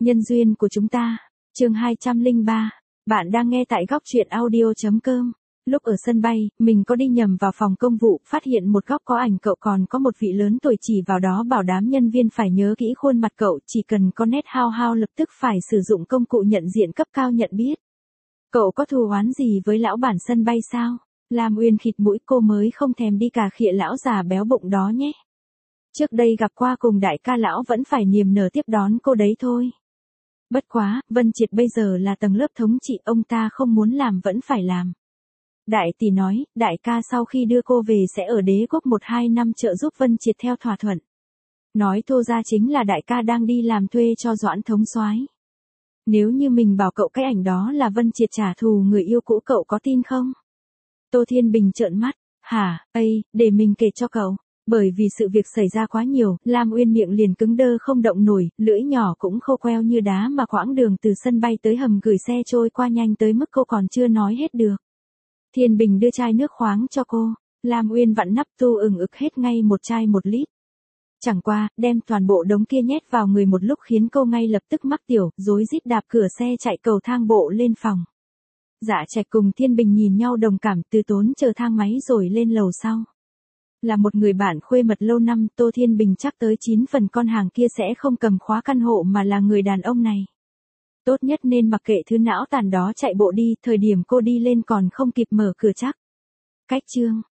Nhân duyên của chúng ta. Chương 203. Bạn đang nghe tại góc truyện audio.com. Lúc ở sân bay, mình có đi nhầm vào phòng công vụ, phát hiện một góc có ảnh cậu còn có một vị lớn tuổi chỉ vào đó bảo đám nhân viên phải nhớ kỹ khuôn mặt cậu, chỉ cần có nét hao hao lập tức phải sử dụng công cụ nhận diện cấp cao nhận biết. Cậu có thù oán gì với lão bản sân bay sao? Lam Uyên khịt mũi, cô mới không thèm đi cà khịa lão già béo bụng đó nhé. Trước đây gặp qua cùng đại ca lão vẫn phải niềm nở tiếp đón cô đấy thôi. Bất quá, Vân Triệt bây giờ là tầng lớp thống trị, ông ta không muốn làm vẫn phải làm. Đại tỷ nói, đại ca sau khi đưa cô về sẽ ở Đế Quốc 1-2 năm trợ giúp Vân Triệt theo thỏa thuận. Nói thô ra chính là đại ca đang đi làm thuê cho Doãn thống soái. Nếu như mình bảo cậu cái ảnh đó là Vân Triệt trả thù người yêu cũ, cậu có tin không? Tô Thiên Bình trợn mắt, hả, để mình kể cho cậu. Bởi vì sự việc xảy ra quá nhiều, Lam Uyên miệng liền cứng đơ không động nổi, lưỡi nhỏ cũng khô queo như đá mà quãng đường từ sân bay tới hầm gửi xe trôi qua nhanh tới mức cô còn chưa nói hết được. Thiên Bình đưa chai nước khoáng cho cô, Lam Uyên vặn nắp tu ực hết ngay một chai 1 lít. Chẳng qua, đem toàn bộ đống kia nhét vào người một lúc khiến cô ngay lập tức mắc tiểu, rối rít đạp cửa xe chạy cầu thang bộ lên phòng. Dạ Trạch cùng Thiên Bình nhìn nhau đồng cảm, từ tốn chờ thang máy rồi lên lầu sau. Là một người bạn khuê mật lâu năm, Tô Thiên Bình chắc tới 9 phần con hàng kia sẽ không cầm khóa căn hộ mà là người đàn ông này. Tốt nhất nên mặc kệ thứ não tàn đó chạy bộ đi, thời điểm cô đi lên còn không kịp mở cửa chắc. Cách chương.